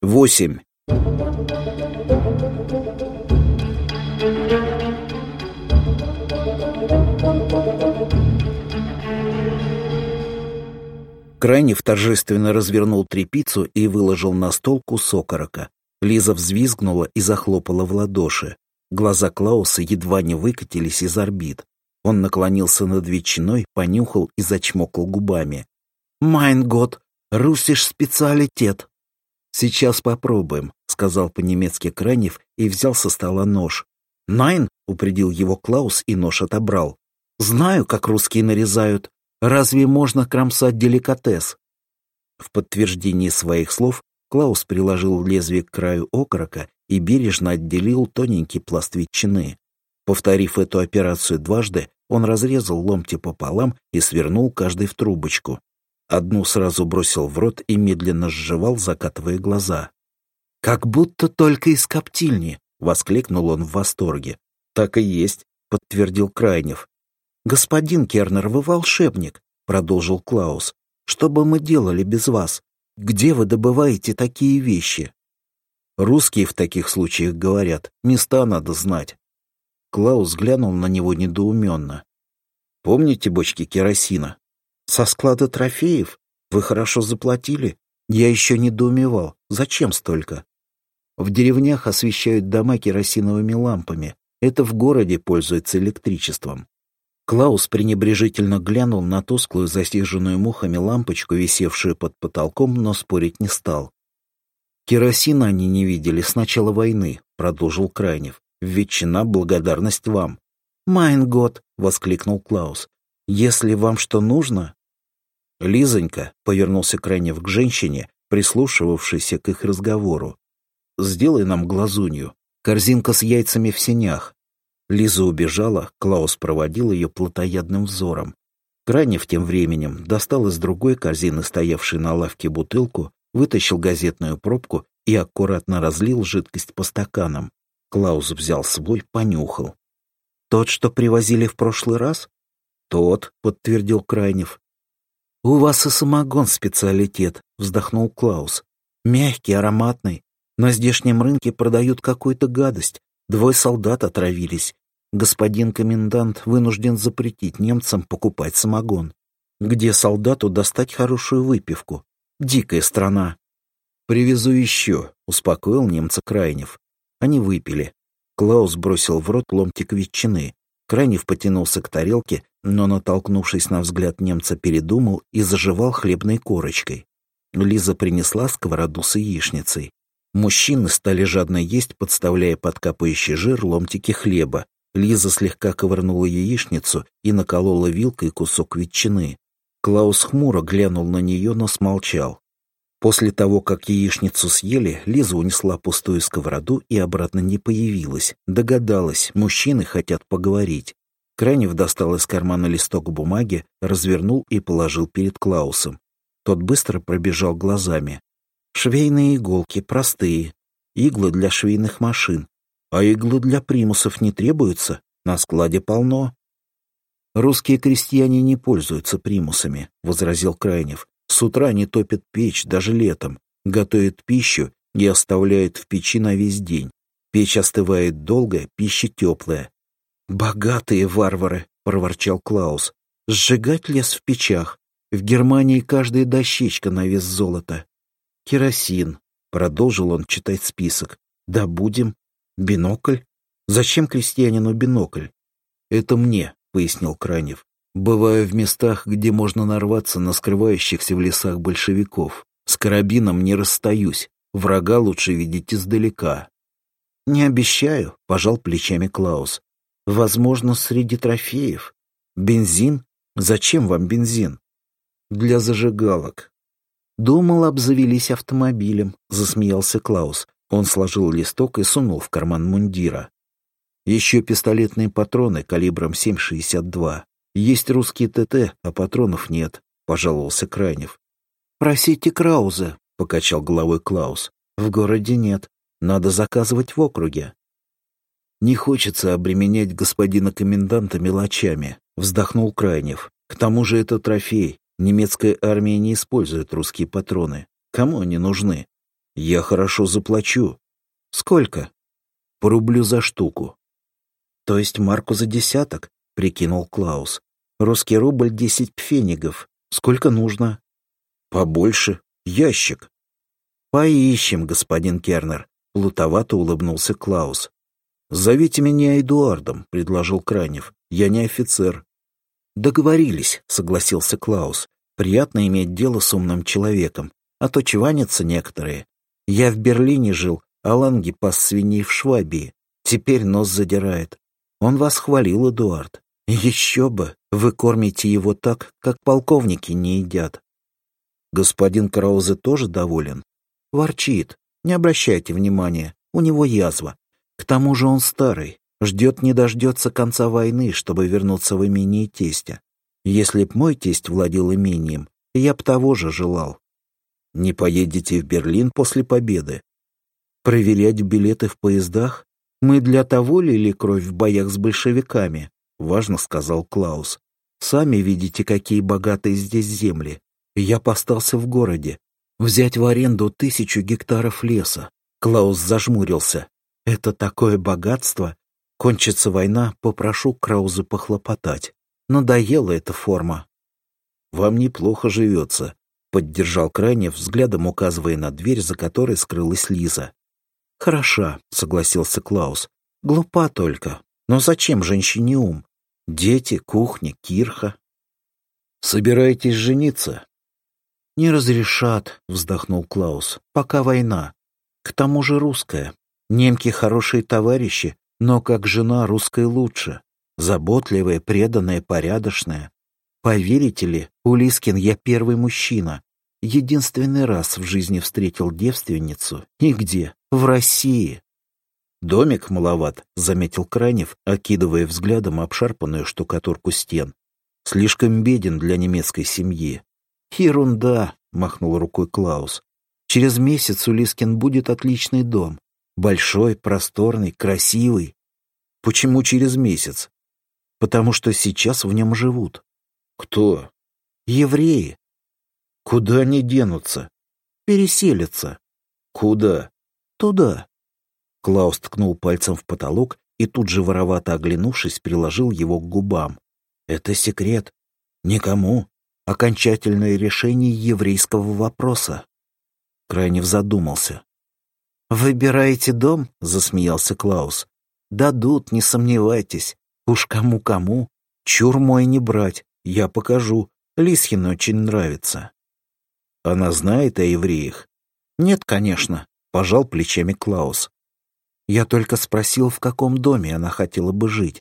8. Крайнев торжественно развернул тряпицу и выложил на стол кусок окорока. Лиза взвизгнула и захлопала в ладоши. Глаза Клауса едва не выкатились из орбит. Он наклонился над ветчиной, понюхал и зачмокал губами. «Майн гот, русиш специалитет!» «Сейчас попробуем», — сказал по-немецки Крайнев и взял со стола нож. «Найн», — упредил его Клаус и нож отобрал. «Знаю, как русские нарезают. Разве можно кромсать деликатес?» В подтверждении своих слов Клаус приложил лезвие к краю окорока и бережно отделил тоненький пласт ветчины. Повторив эту операцию дважды, он разрезал ломти пополам и свернул каждый в трубочку. Одну сразу бросил в рот и медленно сживал, закатывая глаза. «Как будто только из коптильни!» — воскликнул он в восторге. «Так и есть», — подтвердил Крайнев. «Господин Кернер, вы волшебник», — продолжил Клаус. «Что бы мы делали без вас? Где вы добываете такие вещи?» «Русские в таких случаях говорят, места надо знать». Клаус глянул на него недоуменно. «Помните бочки керосина?» «Со склада трофеев? Вы хорошо заплатили?» Я еще недоумевал. Зачем столько? В деревнях освещают дома керосиновыми лампами. Это в городе пользуется электричеством. Клаус пренебрежительно глянул на тусклую, засиженную мухами лампочку, висевшую под потолком, но спорить не стал. «Керосина они не видели с начала войны», — продолжил Крайнев. «Ветчина — благодарность вам». «Майн гот!» — воскликнул Клаус. «Если вам что нужно...» «Лизонька», — повернулся Крайнев к женщине, прислушивавшейся к их разговору. «Сделай нам глазунью. Корзинка с яйцами в сенях». Лиза убежала, Клаус проводил ее плотоядным взором. Крайнев тем временем достал из другой корзины, стоявшей на лавке, бутылку, вытащил газетную пробку и аккуратно разлил жидкость по стаканам. Клаус взял свой, понюхал. «Тот, что привозили в прошлый раз?» «Тот», — подтвердил Крайнев. «У вас и самогон специалитет», — вздохнул Клаус. «Мягкий, ароматный. На здешнем рынке продают какую-то гадость. 2 солдат отравились. Господин комендант вынужден запретить немцам покупать самогон. Где солдату достать хорошую выпивку? Дикая страна». «Привезу еще», — успокоил немца Крайнев. Они выпили. Клаус бросил в рот ломтик ветчины. Крайнев потянулся к тарелке, но, натолкнувшись на взгляд немца, передумал и заживал хлебной корочкой. Лиза принесла сковороду с яичницей. Мужчины стали жадно есть, подставляя под капающий жир ломтики хлеба. Лиза слегка ковырнула яичницу и наколола вилкой кусок ветчины. Клаус хмуро глянул на нее, но смолчал. После того, как яичницу съели, Лиза унесла пустую сковороду и обратно не появилась. Догадалась, мужчины хотят поговорить. Крайнев достал из кармана листок бумаги, развернул и положил перед Клаусом. Тот быстро пробежал глазами. «Швейные иголки, простые. Иглы для швейных машин. А иглы для примусов не требуются? На складе полно». «Русские крестьяне не пользуются примусами», — возразил Крайнев. «С утра они топят печь, даже летом, готовят пищу и оставляют в печи на весь день. Печь остывает долго, пища теплая». «Богатые варвары», — проворчал Клаус. «Сжигать лес в печах. В Германии каждая дощечка на вес золота. Керосин», — продолжил он читать список. «Добудем. Бинокль. Зачем крестьянину бинокль?» «Это мне», — пояснил Крайнев. «Бываю в местах, где можно нарваться на скрывающихся в лесах большевиков. С карабином не расстаюсь. Врага лучше видеть издалека». «Не обещаю», — пожал плечами Клаус. «Возможно, среди трофеев. Бензин? Зачем вам бензин?» «Для зажигалок». «Думал, обзавелись автомобилем», — засмеялся Клаус. Он сложил листок и сунул в карман мундира. «Еще пистолетные патроны калибром 7,62. Есть русские ТТ, а патронов нет», — пожаловался Крайнев. «Просите Крауза», — покачал головой Клаус. «В городе нет. Надо заказывать в округе». «Не хочется обременять господина коменданта мелочами», — вздохнул Крайнев. «К тому же это трофей. Немецкая армия не использует русские патроны. Кому они нужны?» Я хорошо заплачу. Сколько? По рублю за штуку. То есть марку за десяток? Прикинул Клаус. Русский рубль 10 пфенигов. Сколько нужно? Побольше. Ящик. Поищем, господин Кернер. Плутовато улыбнулся Клаус. «Зовите меня Эдуардом», — предложил Кранев. «Я не офицер». «Договорились», — согласился Клаус. «Приятно иметь дело с умным человеком, а то чванятся некоторые. Я в Берлине жил, а Ланги пас свиней в Швабии. Теперь нос задирает. Он вас хвалил, Эдуард. Еще бы, вы кормите его так, как полковники не едят». «Господин Краузе тоже доволен?» «Ворчит. Не обращайте внимания, у него язва. К тому же он старый, ждет не дождется конца войны, чтобы вернуться в имение тестя. Если б мой тесть владел имением, я б того же желал». «Не поедете в Берлин после победы?» «Проверять билеты в поездах? Мы для того лили кровь в боях с большевиками», — важно сказал Клаус. «Сами видите, какие богатые здесь земли. Я остался в городе. Взять в аренду 1000 гектаров леса». Клаус зажмурился. «Это такое богатство? Кончится война, попрошу Крауза похлопотать. Надоела эта форма». «Вам неплохо живется», — поддержал Кранев, взглядом указывая на дверь, за которой скрылась Лиза. «Хороша», — согласился Клаус. «Глупа только. Но зачем женщине ум? Дети, кухня, кирха». «Собираетесь жениться?» «Не разрешат», — вздохнул Клаус. «Пока война. К тому же русская. Немки хорошие товарищи, но как жена русская лучше. Заботливая, преданная, порядочная. Поверите ли, у Лискин я первый мужчина. Единственный раз в жизни встретил девственницу. Нигде. В России». «Домик маловат», — заметил Кранев, окидывая взглядом обшарпанную штукатурку стен. «Слишком беден для немецкой семьи». «Ерунда», — махнул рукой Клаус. «Через месяц у Лискин будет отличный дом. Большой, просторный, красивый». «Почему через месяц?» «Потому что сейчас в нем живут». «Кто?» «Евреи». «Куда они денутся?» «Переселятся». «Куда?» «Туда». Клаус ткнул пальцем в потолок и тут же, воровато оглянувшись, приложил его к губам. «Это секрет. Никому. Окончательное решение еврейского вопроса». Крайнев задумался. «Выбираете дом?» — засмеялся Клаус. «Дадут, не сомневайтесь. Уж кому-кому. Чур мой не брать. Я покажу. Лисхин очень нравится». «Она знает о евреях?» «Нет, конечно», — пожал плечами Клаус. «Я только спросил, в каком доме она хотела бы жить».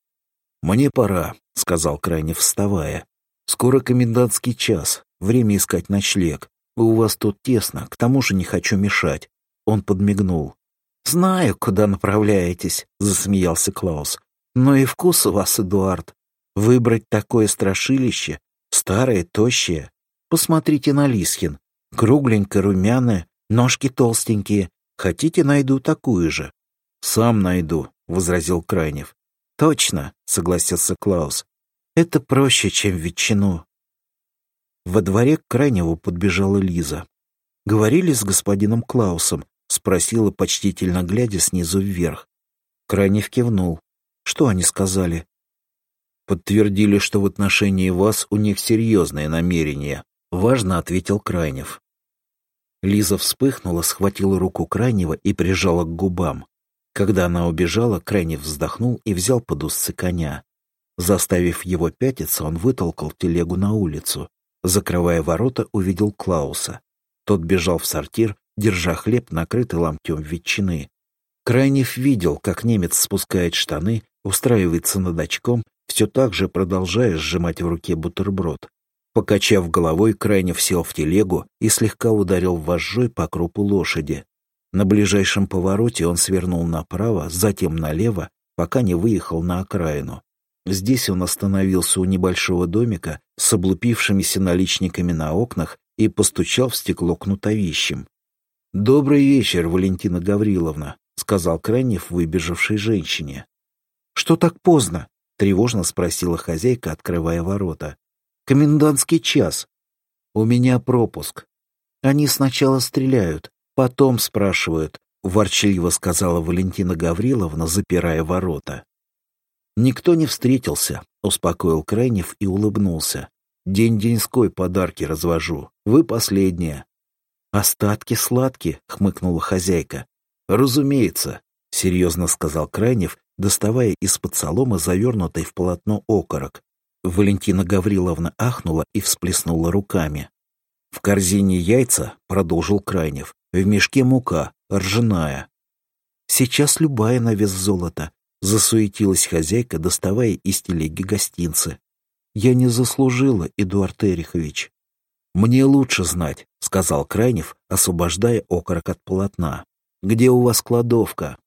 «Мне пора», — сказал Крайнев, вставая. «Скоро комендантский час. Время искать ночлег. У вас тут тесно, к тому же не хочу мешать». Он подмигнул. «Знаю, куда направляетесь», — засмеялся Клаус. «Но и вкус у вас, Эдуард. Выбрать такое страшилище, старое, тощее. Посмотрите на Лисхин. Кругленькая, румяная, ножки толстенькие. Хотите, найду такую же?» «Сам найду», — возразил Крайнев. «Точно», — согласился Клаус. «Это проще, чем ветчину». Во дворе к Крайневу подбежала Лиза. «Говорили с господином Клаусом?» — спросила, почтительно глядя снизу вверх. Крайнев кивнул. «Что они сказали?» «Подтвердили, что в отношении вас у них серьезные намерения», — важно ответил Крайнев. Лиза вспыхнула, схватила руку Крайнева и прижала к губам. Когда она убежала, Крайнев вздохнул и взял под узцы коня. Заставив его пятиться, он вытолкал телегу на улицу. Закрывая ворота, увидел Клауса. Тот бежал в сортир, держа хлеб, накрытый ломтем ветчины. Крайнев видел, как немец спускает штаны, устраивается над очком, все так же продолжая сжимать в руке бутерброд. Покачав головой, Крайнев сел в телегу и слегка ударил вожжой по крупу лошади. На ближайшем повороте он свернул направо, затем налево, пока не выехал на окраину. Здесь он остановился у небольшого домика с облупившимися наличниками на окнах и постучал в стекло кнутовищем. «Добрый вечер, Валентина Гавриловна», — сказал Крайнев выбежавшей женщине. «Что так поздно?» — тревожно спросила хозяйка, открывая ворота. «Комендантский час. У меня пропуск. Они сначала стреляют. Потом спрашивают, ворчливо сказала Валентина Гавриловна, запирая ворота. Никто не встретился, успокоил Крайнев и улыбнулся. День-деньской подарки развожу. Вы последняя. Остатки сладкие, хмыкнула хозяйка. Разумеется, серьезно сказал Крайнев, доставая из-под соломы завернутый в полотно окорок. Валентина Гавриловна ахнула и всплеснула руками. В корзине яйца, продолжил Крайнев, в мешке мука, ржаная. Сейчас любая на вес золота, засуетилась хозяйка, доставая из телеги гостинцы. Я не заслужила, Эдуард Эрихович. Мне лучше знать, сказал Крайнев, освобождая окорок от полотна. Где у вас кладовка?